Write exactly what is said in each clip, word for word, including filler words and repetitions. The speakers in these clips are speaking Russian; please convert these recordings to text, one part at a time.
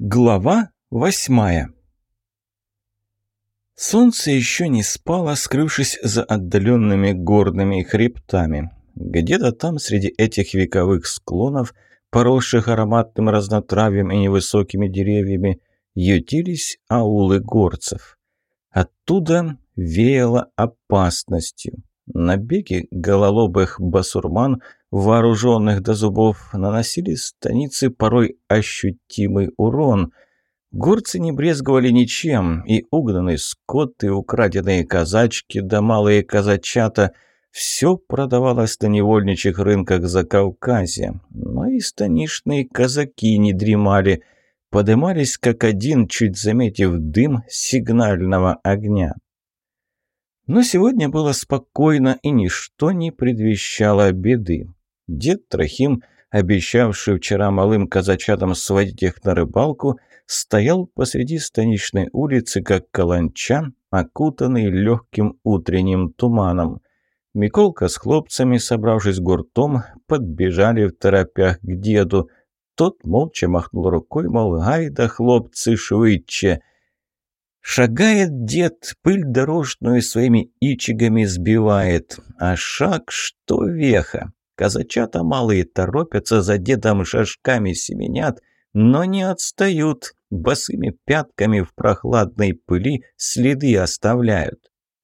Глава восьмая. Солнце еще не спало, скрывшись за отдаленными горными хребтами. Где-то там, среди этих вековых склонов, поросших ароматным разнотравьем и невысокими деревьями, ютились аулы горцев. Оттуда веяло опасностью. Набеги гололобых басурман, вооруженных до зубов, наносили станице порой ощутимый урон. Горцы не брезговали ничем, и угнанный скот, и украденные казачки, да малые казачата – все продавалось на невольничьих рынках Закавказья. Но и станичные казаки не дремали, подымались как один, чуть заметив дым сигнального огня. Но сегодня было спокойно, и ничто не предвещало беды. Дед Трохим, обещавший вчера малым казачатам сводить их на рыбалку, стоял посреди станичной улицы, как каланча, окутанный легким утренним туманом. Миколка с хлопцами, собравшись гуртом, подбежали в торопях к деду. Тот молча махнул рукой, мол, гай да хлопцы швидче. Шагает дед, пыль дорожную своими ичигами сбивает, а шаг что веха. Казачата малые торопятся, за дедом шажками семенят, но не отстают, босыми пятками в прохладной пыли следы оставляют.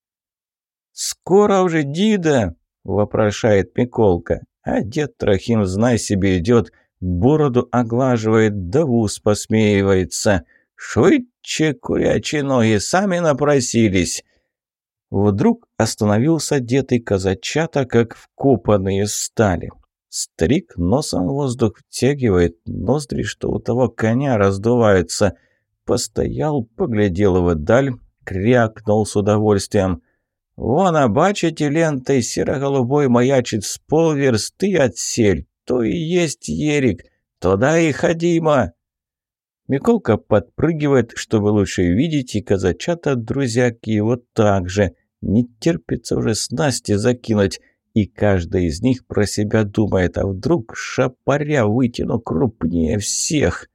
«Скоро уже, дида!» – вопрошает Миколка, а дед Трохим, знай себе, идет, бороду оглаживает, да в ус посмеивается. «Швидче, курячие ноги, сами напросились!» Вдруг остановился дед, и казачата, как вкопанные стали. Старик носом воздух втягивает, ноздри, что у того коня раздуваются. Постоял, поглядел вдаль, крякнул с удовольствием. «Вон, а бачите, лентой серо-голубой маячит с полверсты отсель, то и есть ерик, туда и ходимо!» Миколка подпрыгивает, чтобы лучше видеть, и казачата друзьяки его так же. Не терпится уже снасти закинуть, и каждый из них про себя думает, а вдруг шапаря вытяну крупнее всех.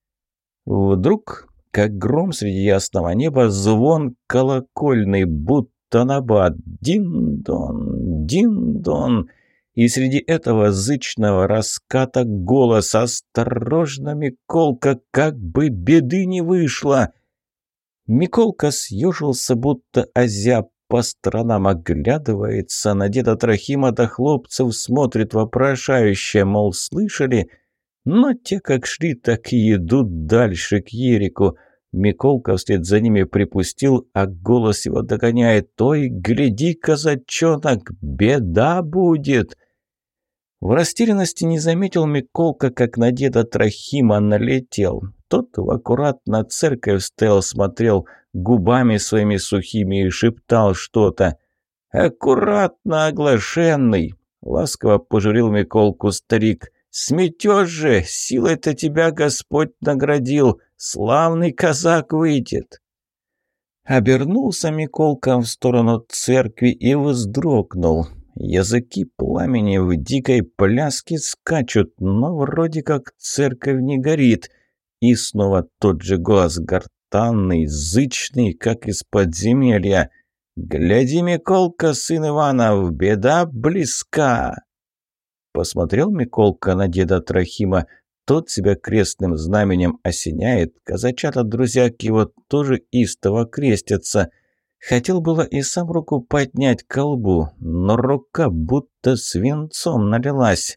Вдруг, как гром среди ясного неба, звон колокольный, будто набат. Дин-дон, дин-дон. И среди этого зычного раската голос: «Осторожно, Миколка, как бы беды не вышло!» Миколка съежился, будто озяб, по сторонам оглядывается, на деда Трохима до хлопцев смотрит вопрошающе, мол, слышали? Но те как шли, так и идут дальше к ерику. Миколка вслед за ними припустил, а голос его догоняет: «Ой, гляди, казачонок, беда будет!» В растерянности не заметил Миколка, как на деда Трохима налетел. Тот в аккуратно церковь стоял, смотрел губами своими сухими и шептал что-то. «Аккуратно, оглашенный!» — ласково пожурил Миколку старик. «Сметешь же, силой-то тебя Господь наградил, славный казак выйдет!» Обернулся Миколка в сторону церкви и вздрогнул. Языки пламени в дикой пляске скачут, но вроде как церковь не горит. И снова тот же голос гортанный, зычный, как из подземелья. «Гляди, Миколка, сын Иванов, беда близка!» Посмотрел Миколка на деда Трохима. Тот себя крестным знаменем осеняет. Казачата друзьяки его тоже истово крестятся. Хотел было и сам руку поднять к колбу, но рука будто свинцом налилась.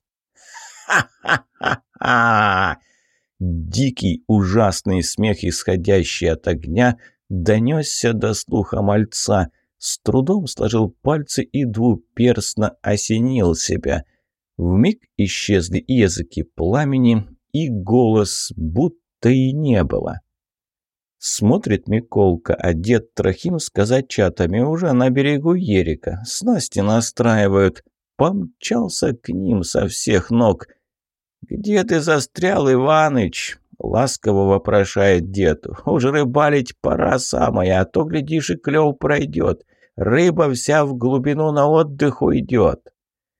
«Ха-ха-ха-ха!» Дикий, ужасный смех, исходящий от огня, донесся до слуха мальца. С трудом сложил пальцы и двуперстно осенил себя. Вмиг исчезли и языки пламени, и голос, будто и не было. Смотрит Миколка, а дед Трохим с казачатами уже на берегу ерика. Снасти настраивают. Помчался к ним со всех ног. «Где ты застрял, Иваныч?» — ласково вопрошает дед. «Уж рыбалить пора самая, а то, глядишь, и клев пройдет. Рыба вся в глубину на отдых уйдет».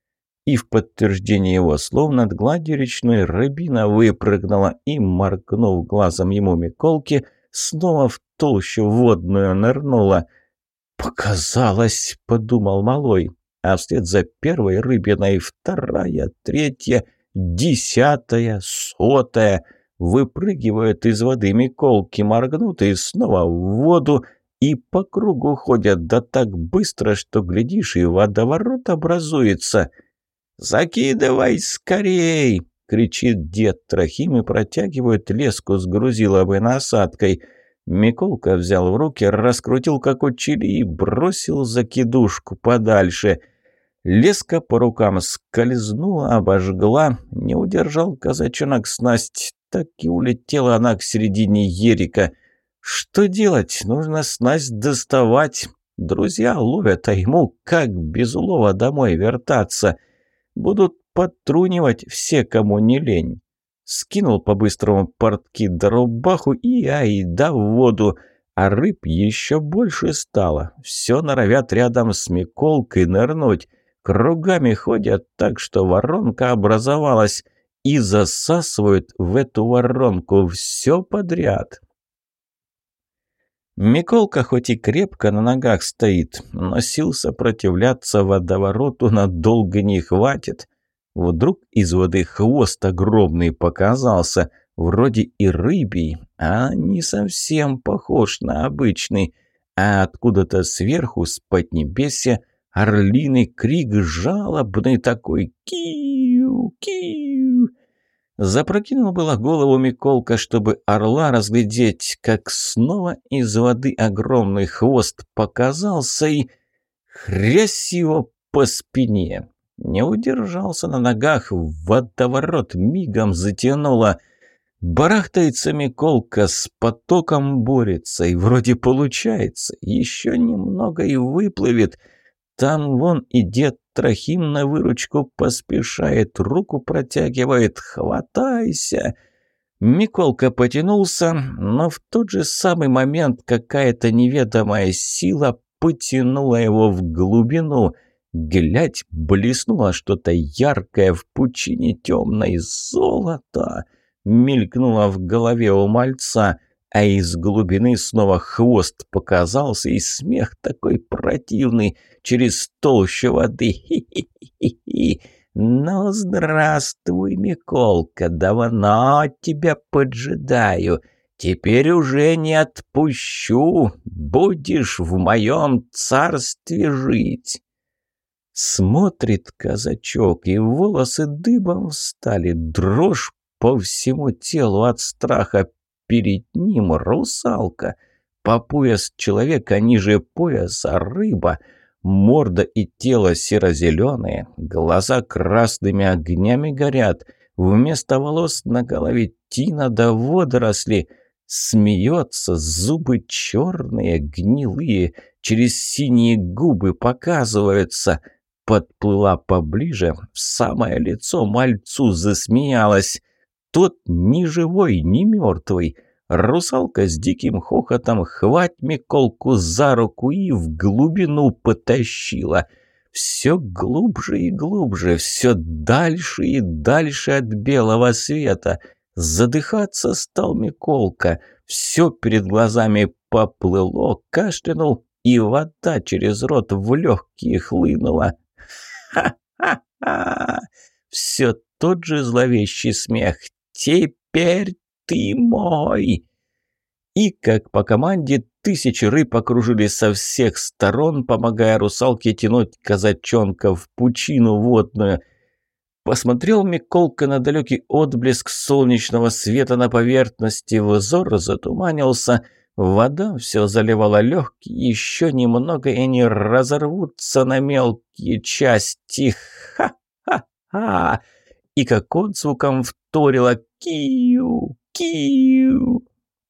И в подтверждение его слов над гладью речной рыбина выпрыгнула и, моргнув глазом ему Миколки, снова в толщу водную нырнула. «Показалось», — подумал малой, а вслед за первой рыбиной вторая, третья, десятая, сотая выпрыгивают из воды Миколки, моргнут и снова в воду, и по кругу ходят, да так быстро, что, глядишь, и водоворот образуется. «Закидывай скорей!» — кричит дед Трохим и протягивает леску с грузиловой насадкой. Миколка взял в руки, раскрутил, как учили, и бросил закидушку подальше. Леска по рукам скользнула, обожгла, не удержал казачонок снасть, так и улетела она к середине ерика. Что делать? Нужно снасть доставать. Друзья ловят, а ему как без улова домой вертаться? Будут подтрунивать все, кому не лень. Скинул по-быстрому портки да рубаху и айда в воду. А рыб еще больше стало. Все норовят рядом с Миколкой нырнуть. Кругами ходят так, что воронка образовалась. И засасывают в эту воронку все подряд. Миколка хоть и крепко на ногах стоит, но сил сопротивляться водовороту надолго не хватит. Вдруг из воды хвост огромный показался, вроде и рыбий, а не совсем похож на обычный. А откуда-то сверху, с поднебесья, орлиный крик жалобный такой: «Киу! Киу!» Запрокинул было голову Миколка, чтобы орла разглядеть, как снова из воды огромный хвост показался и хрясь его по спине. Не удержался на ногах, водоворот мигом затянуло. Барахтается Миколка, с потоком борется, и вроде получается, еще немного и выплывет. Там вон и дед Трохим на выручку поспешает, руку протягивает: «Хватайся!» Миколка потянулся, но в тот же самый момент какая-то неведомая сила потянула его в глубину. Глядь, блеснуло что-то яркое в пучине темной. Золото! Мелькнуло в голове у мальца, а из глубины снова хвост показался, и смех такой противный через толщу воды. Хи-хи-хи-хи! Ну, здравствуй, Миколка, давно тебя поджидаю. Теперь уже не отпущу, будешь в моем царстве жить. Смотрит казачок, и волосы дыбом встали, дрожь по всему телу от страха. Перед ним русалка, по пояс человека, ниже пояса рыба, морда и тело серо-зеленые, глаза красными огнями горят, вместо волос на голове тина да водоросли, смеется, зубы черные, гнилые, через синие губы показываются. Подплыла поближе, в самое лицо мальцу засмеялась. Тот ни живой, ни мертвый. Русалка с диким хохотом хвать Миколку за руку и в глубину потащила. Все глубже и глубже, все дальше и дальше от белого света. Задыхаться стал Миколка. Все перед глазами поплыло, кашлянул, и вода через рот в легкие хлынула. Ха-ха-ха! Все тот же зловещий смех. «Теперь ты мой!» И, как по команде, тысячи рыб окружились со всех сторон, помогая русалке тянуть казачонка в пучину водную. Посмотрел Миколка на далекий отблеск солнечного света на поверхности, взор затуманился, вода все заливала легкие, еще немного, и они разорвутся на мелкие части. Ха-ха-ха! И как отзвуком вторило «Киу! Киу!».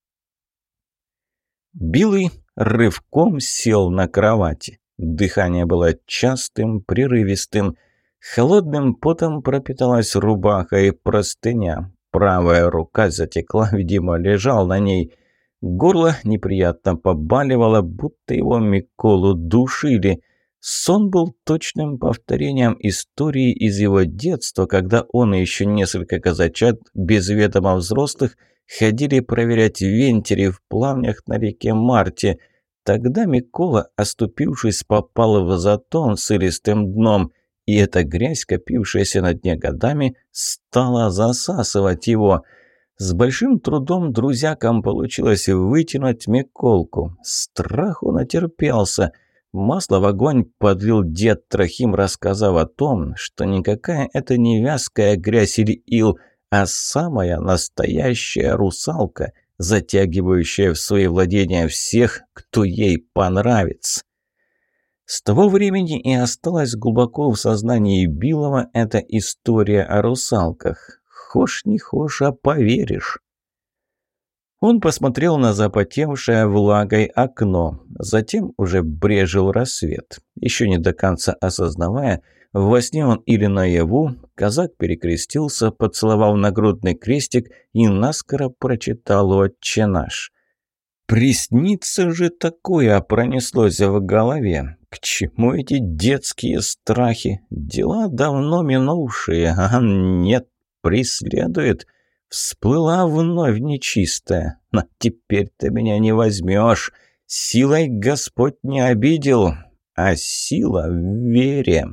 Билый рывком сел на кровати. Дыхание было частым, прерывистым. Холодным потом пропиталась рубаха и простыня. Правая рука затекла, видимо, лежал на ней. Горло неприятно побаливало, будто его Миколу душили. Сон был точным повторением истории из его детства, когда он и еще несколько казачат без ведома взрослых ходили проверять вентили в плавнях на реке Марте. Тогда Микола, оступившись, попал в затон с илистым дном, и эта грязь, копившаяся на дне годами, стала засасывать его. С большим трудом друзьякам получилось вытянуть Миколку. Страху натерпелся. Масло в огонь подлил дед Трохим, рассказав о том, что никакая это не вязкая грязь или ил, а самая настоящая русалка, затягивающая в свои владения всех, кто ей понравится. С того времени и осталась глубоко в сознании Билова эта история о русалках. Хошь не хошь, а поверишь. Он посмотрел на запотевшее влагой окно, затем уже брезжил рассвет. Еще не до конца осознавая, во сне он или наяву, казак перекрестился, поцеловал нагрудный крестик и наскоро прочитал «Отче наш». Приснится же такое, пронеслось в голове. К чему эти детские страхи? Дела давно минувшие, а нет, преследует. Всплыла вновь нечистая. Но теперь ты меня не возьмешь. Силой Господь не обидел, а сила в вере.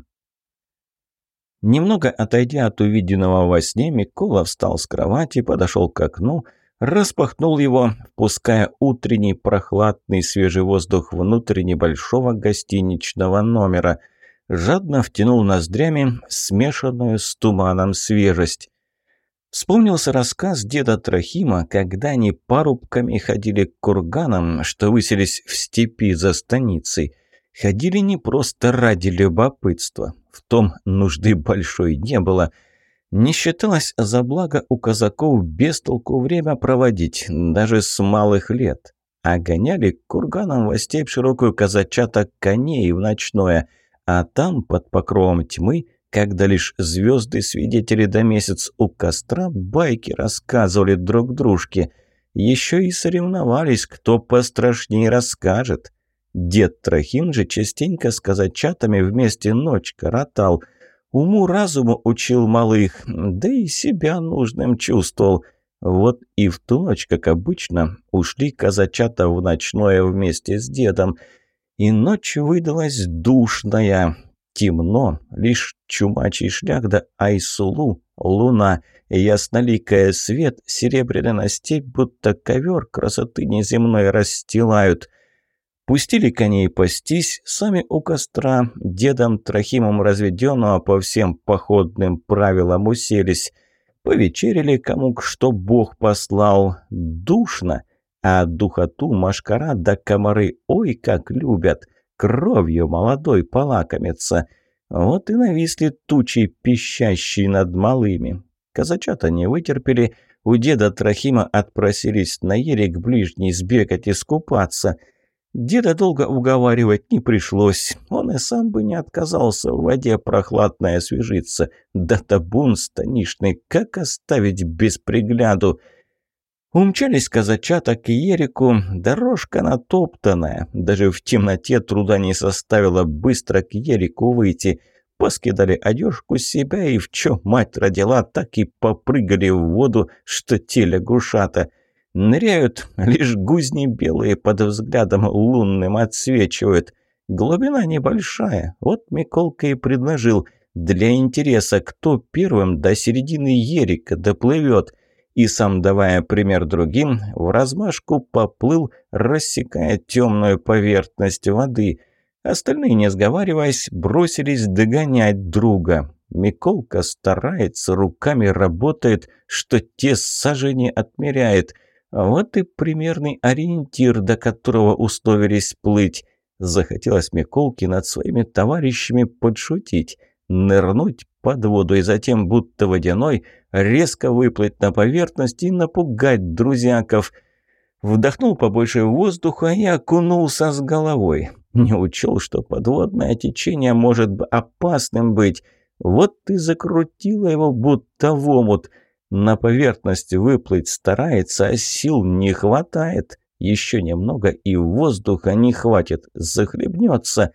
Немного отойдя от увиденного во сне, Микола встал с кровати, подошел к окну, распахнул его, впуская утренний прохладный свежий воздух внутрь небольшого гостиничного номера. Жадно втянул ноздрями смешанную с туманом свежесть. Вспомнился рассказ деда Трохима, когда они парубками ходили к курганам, что высились в степи за станицей. Ходили не просто ради любопытства. В том нужды большой не было. Не считалось за благо у казаков без толку время проводить, даже с малых лет. А гоняли к курганам во степь широкую казачата коней в ночное, а там, под покровом тьмы, когда лишь звезды-свидетели до месяц у костра байки рассказывали друг дружке. Еще и соревновались, кто пострашнее расскажет. Дед Трохим же частенько с казачатами вместе ночь коротал. Уму-разуму учил малых, да и себя нужным чувствовал. Вот и в ту ночь, как обычно, ушли казачата в ночное вместе с дедом. И ночь выдалась душная. Темно, лишь чумачий шлях да айсулу, луна, ясноликая свет, серебряный на степь, будто ковер красоты неземной расстилают. Пустили коней пастись, сами у костра, дедом Трохимом разведенного по всем походным правилам уселись. Повечерили, кому что Бог послал. Душно, а духоту машкара да комары ой как любят. Кровью молодой полакомится. Вот и нависли тучи, пищащие над малыми. Казачата не вытерпели, у деда Трохима отпросились на ерик ближний сбегать искупаться. Деда долго уговаривать не пришлось, он и сам бы не отказался в воде прохладной освежиться. Да табун станишный, как оставить без пригляду? Умчались казачата к ерику, дорожка натоптанная. Даже в темноте труда не составило быстро к ерику выйти. Поскидали одежку с себя и в чё мать родила, так и попрыгали в воду, что те лягушата. Ныряют, лишь гузни белые под взглядом лунным отсвечивают. Глубина небольшая, вот Миколка и предложил. Для интереса, кто первым до середины ерика доплывет. И сам, давая пример другим, в размашку поплыл, рассекая темную поверхность воды. Остальные, не сговариваясь, бросились догонять друга. Миколка старается, руками работает, что те сажени отмеряет. Вот и примерный ориентир, до которого условились плыть. Захотелось Миколке над своими товарищами подшутить, нырнуть под воду и затем, будто водяной, резко выплыть на поверхность и напугать друзьяков. Вдохнул побольше воздуха и окунулся с головой. Не учел, что подводное течение может опасным быть. Вот и закрутило его, будто в омут. На поверхность выплыть старается, а сил не хватает. Еще немного, и воздуха не хватит, захлебнется.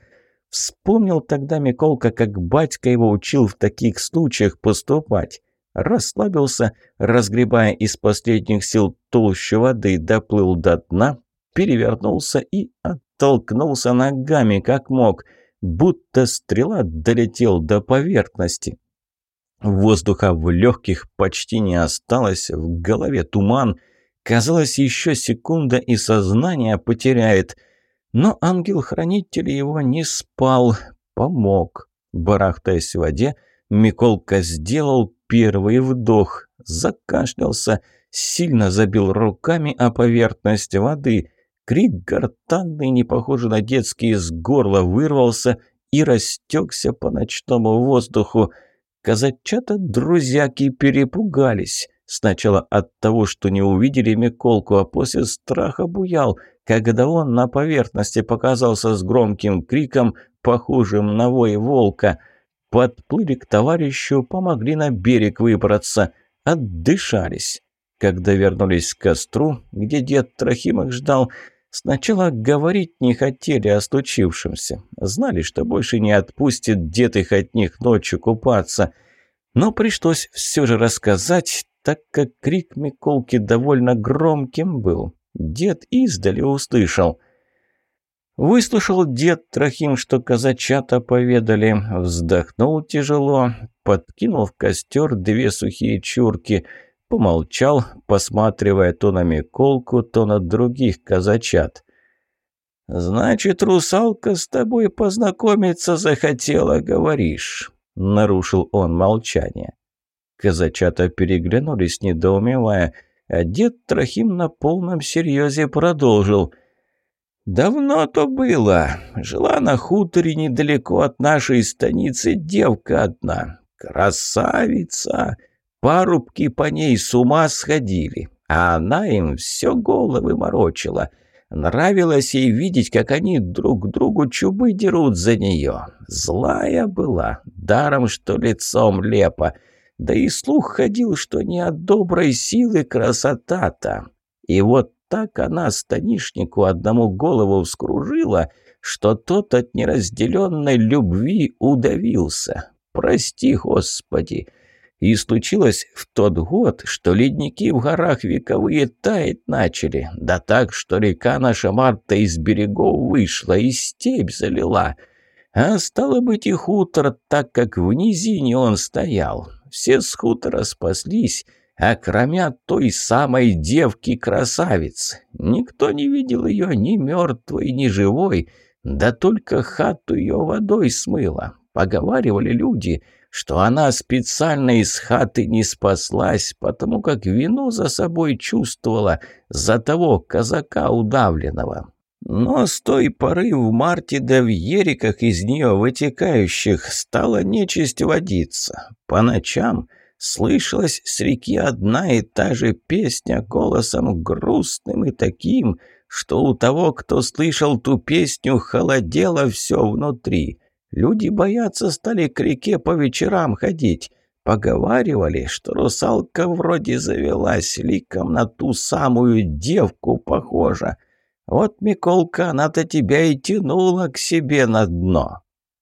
Вспомнил тогда Миколка, как батька его учил в таких случаях поступать. Расслабился, разгребая из последних сил толщу воды, доплыл до дна, перевернулся и оттолкнулся ногами, как мог, будто стрела долетел до поверхности. Воздуха в легких почти не осталось, в голове туман. Казалось, еще секунда и сознание потеряет. Но ангел-хранитель его не спал, помог. Барахтаясь в воде, Миколка сделал первый вдох, закашлялся, сильно забил руками о поверхность воды. Крик гортанный, не похожий на детский, из горла вырвался и растекся по ночному воздуху. Казачата-друзьяки перепугались. Сначала от того, что не увидели Миколку, а после страха буял, когда он на поверхности показался с громким криком, похожим на вой волка. Подплыли к товарищу, помогли на берег выбраться, отдышались. Когда вернулись к костру, где дед Трохим их ждал, сначала говорить не хотели о случившемся. Знали, что больше не отпустит дед их от них ночью купаться. Но пришлось все же рассказать, так как крик Миколки довольно громким был. Дед издали услышал. Выслушал дед Трохим, что казачата поведали, вздохнул тяжело, подкинул в костер две сухие чурки, помолчал, посматривая то на Миколку, то на других казачат. «Значит, русалка с тобой познакомиться захотела, говоришь?» — нарушил он молчание. Казачата переглянулись, недоумевая, а дед Трохим на полном серьезе продолжил. «Давно то было. Жила на хуторе недалеко от нашей станицы девка одна. Красавица! Парубки по ней с ума сходили, а она им все головы морочила. Нравилось ей видеть, как они друг другу чубы дерут за нее. Злая была, даром что лицом лепо. Да и слух ходил, что не от доброй силы красота-то. И вот так она станишнику одному голову вскружила, что тот от неразделенной любви удавился. Прости, Господи! И случилось в тот год, что ледники в горах вековые таять начали, да так, что река наша Марта из берегов вышла и степь залила. А стало быть и хутор, так как в низине он стоял. Все с хутора спаслись, а кроме той самой девки-красавицы. Никто не видел ее ни мертвой, ни живой, да только хату ее водой смыло. Поговаривали люди, что она специально из хаты не спаслась, потому как вину за собой чувствовала за того казака удавленного. Но с той поры в марте да в ериках из нее вытекающих стала нечисть водиться. По ночам слышалась с реки одна и та же песня голосом грустным и таким, что у того, кто слышал ту песню, холодело все внутри. Люди бояться стали к реке по вечерам ходить. Поговаривали, что русалка вроде завелась, ликом на ту самую девку похожа. Вот, Миколка, она-то тебя и тянула к себе на дно».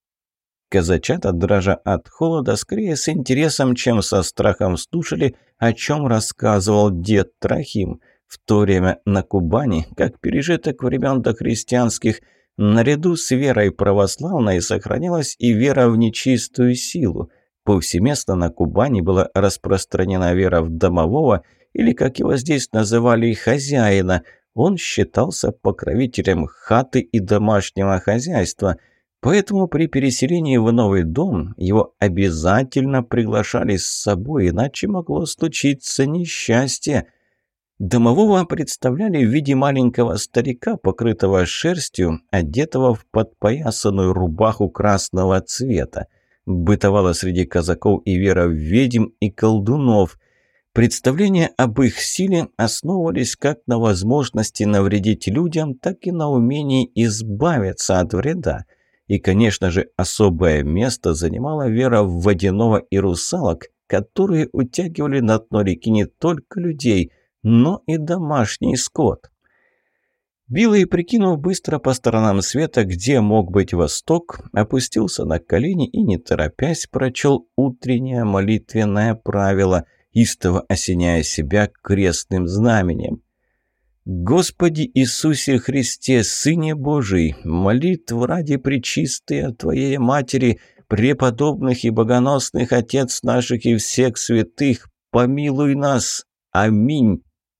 Казачата, дрожа от холода, скорее с интересом, чем со страхом слушали, о чем рассказывал дед Трохим. В то время на Кубани, как пережиток времен дохристианских, наряду с верой православной сохранилась и вера в нечистую силу. Повсеместно на Кубани была распространена вера в домового, или, как его здесь называли, хозяина. Он считался покровителем хаты и домашнего хозяйства, поэтому при переселении в новый дом его обязательно приглашали с собой, иначе могло случиться несчастье. Домового представляли в виде маленького старика, покрытого шерстью, одетого в подпоясанную рубаху красного цвета. Бытовала среди казаков и вера в ведьм и колдунов. Представления об их силе основывались как на возможности навредить людям, так и на умении избавиться от вреда. И, конечно же, особое место занимала вера в водяного и русалок, которые утягивали на дно реки не только людей, но и домашний скот. Билый, прикинув быстро по сторонам света, где мог быть восток, опустился на колени и, не торопясь, прочел утреннее молитвенное правило, истово осеняя себя крестным знаменем. «Господи Иисусе Христе, Сыне Божий, молитв ради пречистые Твоей Матери, преподобных и богоносных Отец наших и всех святых, помилуй нас. Аминь».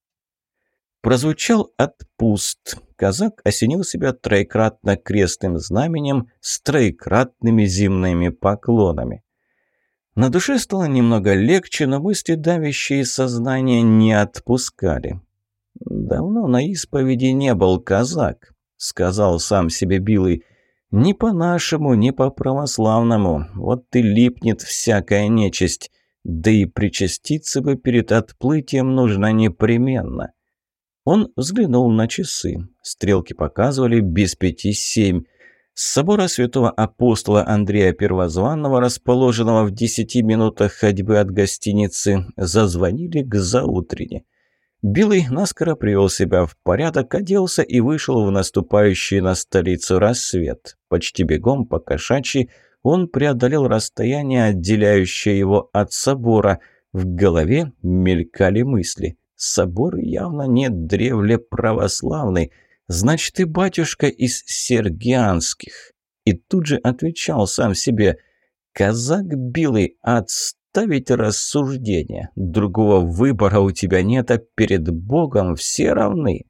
Прозвучал отпуст. Казак осенил себя троекратно крестным знаменем с троекратными земными поклонами. На душе стало немного легче, но мысли, давящие сознание, не отпускали. «Давно на исповеди не был, казак», — сказал сам себе Билый. «Ни по-нашему, ни по-православному. Вот и липнет всякая нечисть. Да и причаститься бы перед отплытием нужно непременно». Он взглянул на часы. Стрелки показывали без пяти семь. С собора святого апостола Андрея Первозванного, расположенного в десяти минутах ходьбы от гостиницы, зазвонили к заутрене. Билый наскоро привел себя в порядок, оделся и вышел в наступающий на столицу рассвет. Почти бегом по кошачьи он преодолел расстояние, отделяющее его от собора. В голове мелькали мысли. Собор явно не древлеправославный, значит, и батюшка из Сергианских. И тут же отвечал сам себе: «Казак Билый, отставить рассуждения. Другого выбора у тебя нет, а перед Богом все равны».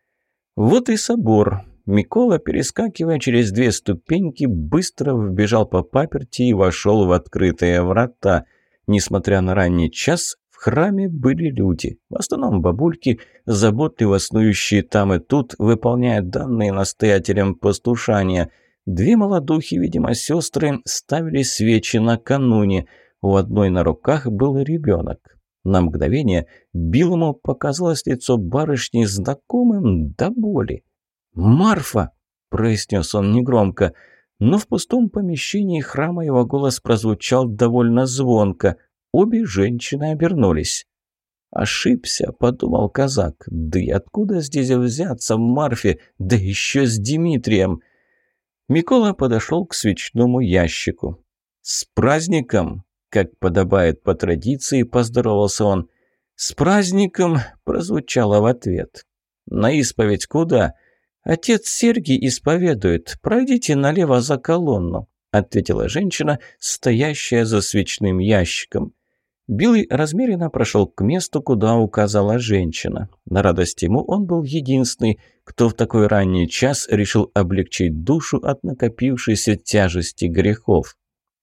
Вот и собор. Микола, перескакивая через две ступеньки, быстро вбежал по паперти и вошел в открытые врата. Несмотря на ранний час, в храме были люди, в основном бабульки, заботливо снующие там и тут, выполняя данные настоятелем послушания. Две молодухи, видимо, сестры, ставили свечи накануне. У одной на руках был ребенок. На мгновение Билому показалось лицо барышни знакомым до боли. «Марфа!» – произнес он негромко, но в пустом помещении храма его голос прозвучал довольно звонко. Обе женщины обернулись. «Ошибся», — подумал казак. «Да и откуда здесь взяться Марфе, да еще с Дмитрием?» Микола подошел к свечному ящику. «С праздником!» — как подобает по традиции, поздоровался он. «С праздником!» — прозвучало в ответ. «На исповедь куда?» «Отец Сергий исповедует. Пройдите налево за колонну», — ответила женщина, стоящая за свечным ящиком. Билый размеренно прошел к месту, куда указала женщина. На радость ему он был единственный, кто в такой ранний час решил облегчить душу от накопившейся тяжести грехов.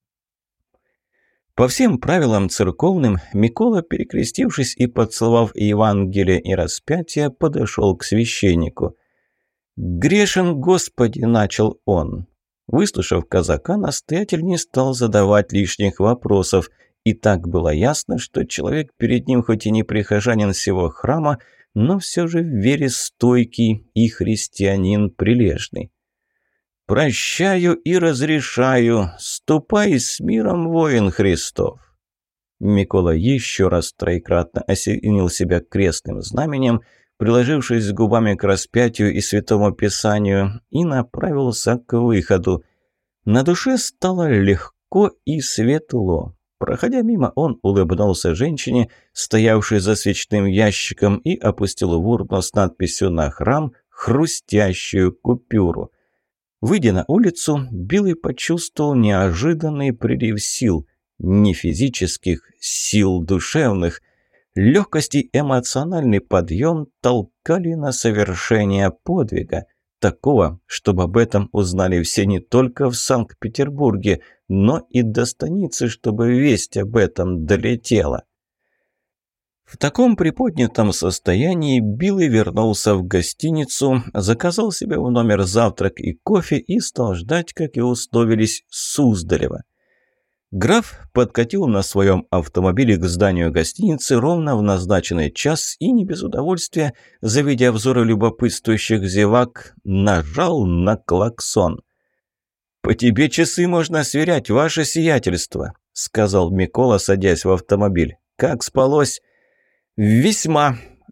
По всем правилам церковным, Микола, перекрестившись и поцеловав Евангелие и распятие, подошел к священнику. «Грешен, Господи!» – начал он. Выслушав казака, настоятель не стал задавать лишних вопросов. И так было ясно, что человек перед ним хоть и не прихожанин сего храма, но все же в вере стойкий и христианин прилежный. «Прощаю и разрешаю, ступай с миром, воин Христов!» Микола еще раз троекратно осенил себя крестным знаменем, приложившись губами к распятию и святому писанию, и направился к выходу. На душе стало легко и светло. Проходя мимо, он улыбнулся женщине, стоявшей за свечным ящиком, и опустил в урну с надписью на храм хрустящую купюру. Выйдя на улицу, Билый почувствовал неожиданный прилив сил, не физических, сил душевных. Легкость и эмоциональный подъем толкали на совершение подвига. Такого, чтобы об этом узнали все не только в Санкт-Петербурге, но и до станицы, чтобы весть об этом долетела. В таком приподнятом состоянии Билый вернулся в гостиницу, заказал себе в номер завтрак и кофе и стал ждать, как и условились, Суздалева. Граф подкатил на своем автомобиле к зданию гостиницы ровно в назначенный час и не без удовольствия, завидя взоры любопытствующих зевак, нажал на клаксон. «По тебе часы можно сверять, ваше сиятельство», — сказал Микола, садясь в автомобиль. «Как спалось?» «Весьма», —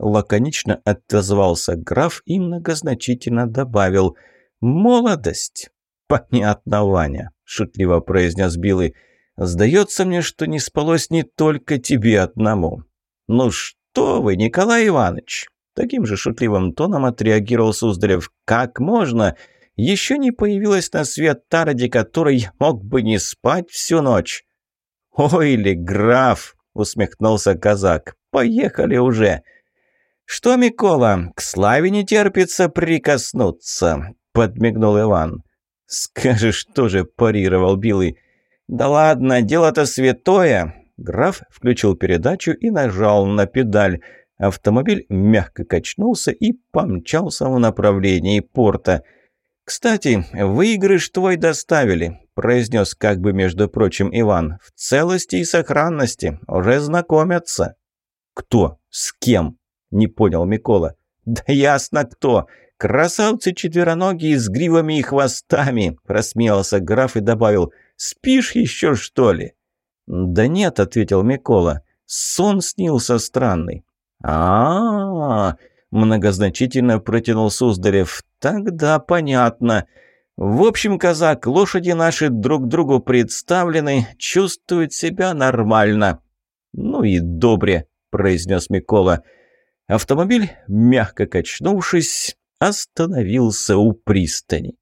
лаконично отозвался граф и многозначительно добавил: «Молодость». «Понятно, Ваня», – шутливо произнес Билый. «Сдается мне, что не спалось не только тебе одному». «Ну что вы, Николай Иванович!» Таким же шутливым тоном отреагировал Суздалев. «Как можно? Еще не появилась на свет та, ради которой я мог бы не спать всю ночь». «Ой ли, граф!» – усмехнулся казак. «Поехали уже!» «Что, Микола, к славе не терпится прикоснуться?» – подмигнул Иван. «Скажешь, тоже», – парировал Билый. «Да ладно, дело-то святое!» Граф включил передачу и нажал на педаль. Автомобиль мягко качнулся и помчался в направлении порта. «Кстати, выигрыш твой доставили», – произнес как бы между прочим Иван. «В целости и сохранности. Уже знакомятся». «Кто? С кем?» – не понял Микола. «Да ясно кто. Красавцы четвероногие с гривами и хвостами», – рассмеялся граф и добавил. «Спишь еще, что ли?» «Да нет», – ответил Микола. «Сон снился странный». «А-а-а!» – многозначительно протянул Суздалев. «Тогда понятно. В общем, казак, лошади наши друг другу представлены, чувствуют себя нормально». «Ну и добре», – произнес Микола. Автомобиль, мягко качнувшись, остановился у пристани.